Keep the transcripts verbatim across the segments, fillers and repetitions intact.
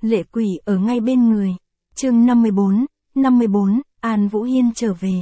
lệ quỷ ở ngay bên người. Chương năm mươi bốn, năm mươi bốn, An Vũ Hiên trở về.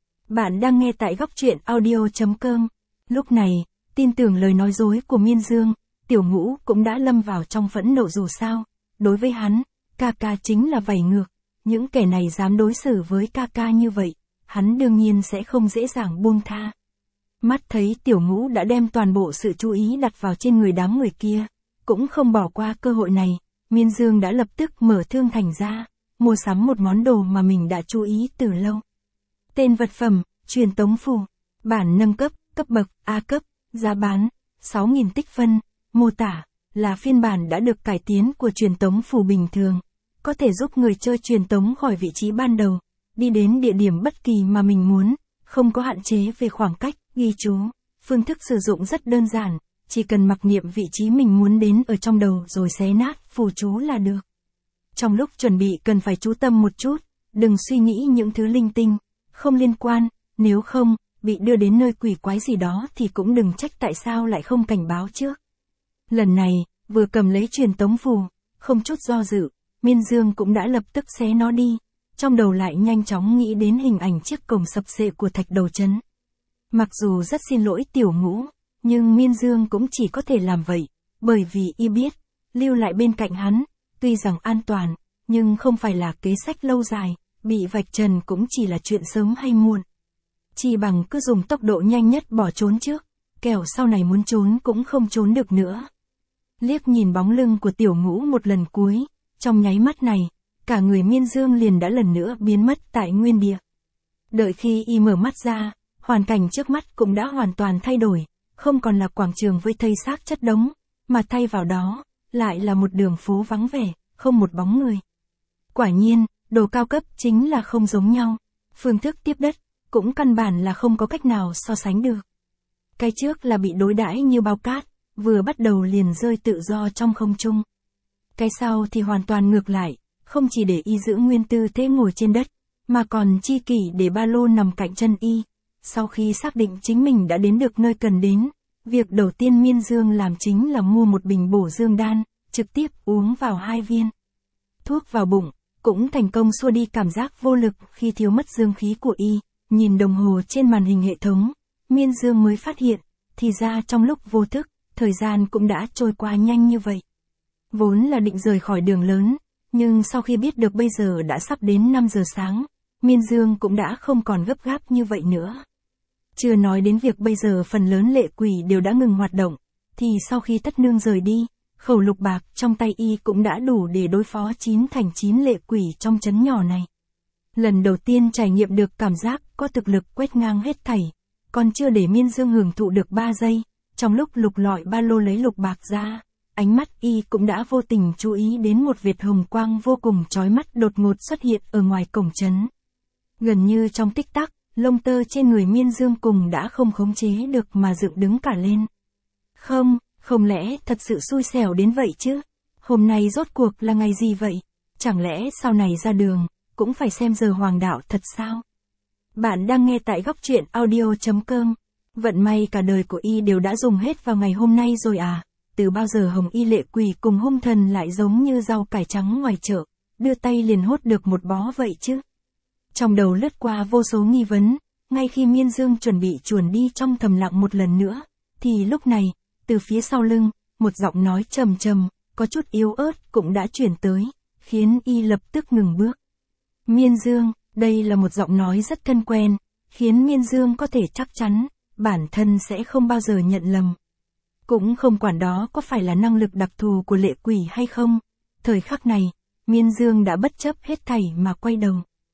Bạn đang nghe tại góc truyện audio chấm com. Lúc này, tin tưởng lời nói dối của Miên Dương, Tiểu Ngũ cũng đã lâm vào trong phẫn nộ dù sao. Đối với hắn, ca ca chính là vảy ngược. Những kẻ này dám đối xử với ca ca như vậy, hắn đương nhiên sẽ không dễ dàng buông tha. Mắt thấy Tiểu Ngũ đã đem toàn bộ sự chú ý đặt vào trên người đám người kia, cũng không bỏ qua cơ hội này, Miên Dương đã lập tức mở thương thành ra, mua sắm một món đồ mà mình đã chú ý từ lâu. Tên vật phẩm, truyền tống phù, bản nâng cấp, cấp bậc, A cấp, giá bán, sáu nghìn tích phân, mô tả, là phiên bản đã được cải tiến của truyền tống phù bình thường, có thể giúp người chơi truyền tống khỏi vị trí ban đầu, đi đến địa điểm bất kỳ mà mình muốn, không có hạn chế về khoảng cách, ghi chú, phương thức sử dụng rất đơn giản, chỉ cần mặc niệm vị trí mình muốn đến ở trong đầu rồi xé nát phù chú là được. Trong lúc chuẩn bị cần phải chú tâm một chút, đừng suy nghĩ những thứ linh tinh, không liên quan, nếu không, bị đưa đến nơi quỷ quái gì đó thì cũng đừng trách tại sao lại không cảnh báo trước. Lần này, vừa cầm lấy truyền tống phù, không chút do dự, Miên Dương cũng đã lập tức xé nó đi, trong đầu lại nhanh chóng nghĩ đến hình ảnh chiếc cổng sập xệ của thạch đầu trấn. Mặc dù rất xin lỗi Tiểu Ngũ, nhưng Miên Dương cũng chỉ có thể làm vậy, bởi vì y biết, lưu lại bên cạnh hắn, tuy rằng an toàn, nhưng không phải là kế sách lâu dài, bị vạch trần cũng chỉ là chuyện sớm hay muộn. Chỉ bằng cứ dùng tốc độ nhanh nhất bỏ trốn trước, kẻo sau này muốn trốn cũng không trốn được nữa. Liếc nhìn bóng lưng của Tiểu Ngũ một lần cuối, trong nháy mắt này, cả người Miên Dương liền đã lần nữa biến mất tại nguyên địa. Đợi khi y mở mắt ra, hoàn cảnh trước mắt cũng đã hoàn toàn thay đổi, không còn là quảng trường với thây xác chất đống, mà thay vào đó, lại là một đường phố vắng vẻ, không một bóng người. Quả nhiên, đồ cao cấp chính là không giống nhau, phương thức tiếp đất, cũng căn bản là không có cách nào so sánh được. Cái trước là bị đối đãi như bao cát, vừa bắt đầu liền rơi tự do trong không trung. Cái sau thì hoàn toàn ngược lại, không chỉ để y giữ nguyên tư thế ngồi trên đất, mà còn chi kỷ để ba lô nằm cạnh chân y. Sau khi xác định chính mình đã đến được nơi cần đến, việc đầu tiên Miên Dương làm chính là mua một bình bổ dương đan, trực tiếp uống vào hai viên. Thuốc vào bụng, cũng thành công xua đi cảm giác vô lực khi thiếu mất dương khí của y. Nhìn đồng hồ trên màn hình hệ thống, Miên Dương mới phát hiện, thì ra trong lúc vô thức, thời gian cũng đã trôi qua nhanh như vậy. Vốn là định rời khỏi đường lớn, nhưng sau khi biết được bây giờ đã sắp đến năm giờ sáng, Miên Dương cũng đã không còn gấp gáp như vậy nữa. Chưa nói đến việc bây giờ phần lớn lệ quỷ đều đã ngừng hoạt động, thì sau khi Tất Nương rời đi, khẩu lục bạc trong tay y cũng đã đủ để đối phó chín thành chín lệ quỷ trong trấn nhỏ này. Lần đầu tiên trải nghiệm được cảm giác có thực lực quét ngang hết thảy, còn chưa để Miên Dương hưởng thụ được ba giây, trong lúc lục lọi ba lô lấy lục bạc ra, ánh mắt y cũng đã vô tình chú ý đến một vệt hồng quang vô cùng chói mắt đột ngột xuất hiện ở ngoài cổng trấn. Gần như trong tích tắc, lông tơ trên người Miên Dương cùng đã không khống chế được mà dựng đứng cả lên. Không, không lẽ thật sự xui xẻo đến vậy chứ? Hôm nay rốt cuộc là ngày gì vậy? Chẳng lẽ sau này ra đường, cũng phải xem giờ hoàng đạo thật sao? Bạn đang nghe tại góc truyện audio chấm com. Vận may cả đời của y đều đã dùng hết vào ngày hôm nay rồi à? Từ bao giờ hồng y lệ quỷ cùng hung thần lại giống như rau cải trắng ngoài chợ, đưa tay liền hốt được một bó vậy chứ? Trong đầu lướt qua vô số nghi vấn, ngay khi Miên Dương chuẩn bị chuồn đi trong thầm lặng một lần nữa, thì lúc này, từ phía sau lưng, một giọng nói trầm trầm, có chút yếu ớt cũng đã chuyển tới, khiến y lập tức ngừng bước. Miên Dương, đây là một giọng nói rất thân quen, khiến Miên Dương có thể chắc chắn, bản thân sẽ không bao giờ nhận lầm. Cũng không quản đó có phải là năng lực đặc thù của lệ quỷ hay không, thời khắc này, Miên Dương đã bất chấp hết thảy mà quay đầu.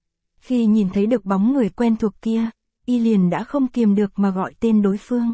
Khi nhìn thấy được bóng người quen thuộc kia, y liền đã không kiềm được mà gọi tên đối phương.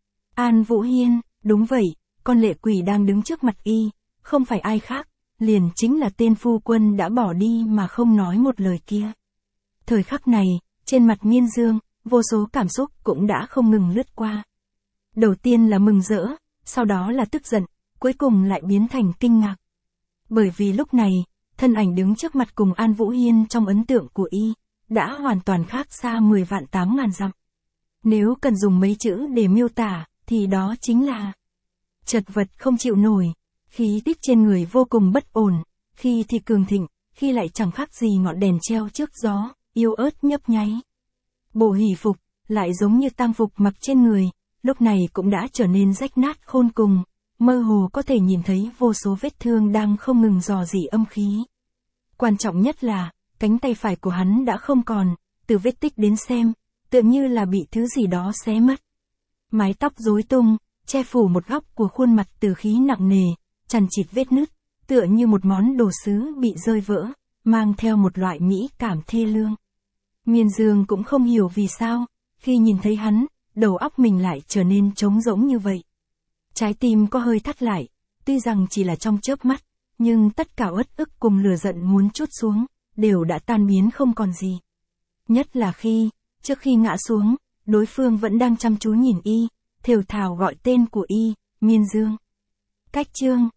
An Vũ Hiên, đúng vậy, con lệ quỷ đang đứng trước mặt y, không phải ai khác, liền chính là tên phu quân đã bỏ đi mà không nói một lời kia. Thời khắc này, trên mặt Miên Dương, vô số cảm xúc cũng đã không ngừng lướt qua. Đầu tiên là mừng rỡ, sau đó là tức giận, cuối cùng lại biến thành kinh ngạc. Bởi vì lúc này, thân ảnh đứng trước mặt cùng An Vũ Hiên trong ấn tượng của y, đã hoàn toàn khác xa mười vạn tám ngàn dặm. Nếu cần dùng mấy chữ để miêu tả, thì đó chính là chật vật không chịu nổi, khí tức trên người vô cùng bất ổn, khi thì cường thịnh, khi lại chẳng khác gì ngọn đèn treo trước gió, yếu ớt nhấp nháy. Bộ hỷ phục, lại giống như tang phục mặc trên người, lúc này cũng đã trở nên rách nát khôn cùng, mơ hồ có thể nhìn thấy vô số vết thương đang không ngừng rò rỉ âm khí. Quan trọng nhất là, cánh tay phải của hắn đã không còn, từ vết tích đến xem, tựa như là bị thứ gì đó xé mất. Mái tóc rối tung, che phủ một góc của khuôn mặt từ khí nặng nề, chằng chịt vết nứt, tựa như một món đồ sứ bị rơi vỡ, mang theo một loại mỹ cảm thê lương. Miên Dương cũng không hiểu vì sao, khi nhìn thấy hắn, đầu óc mình lại trở nên trống rỗng như vậy. Trái tim có hơi thắt lại, tuy rằng chỉ là trong chớp mắt, nhưng tất cả uất ức cùng lửa giận muốn trút xuống, đều đã tan biến không còn gì. Nhất là khi, trước khi ngã xuống, đối phương vẫn đang chăm chú nhìn y, thều thào gọi tên của y, Miên Dương. Cách chương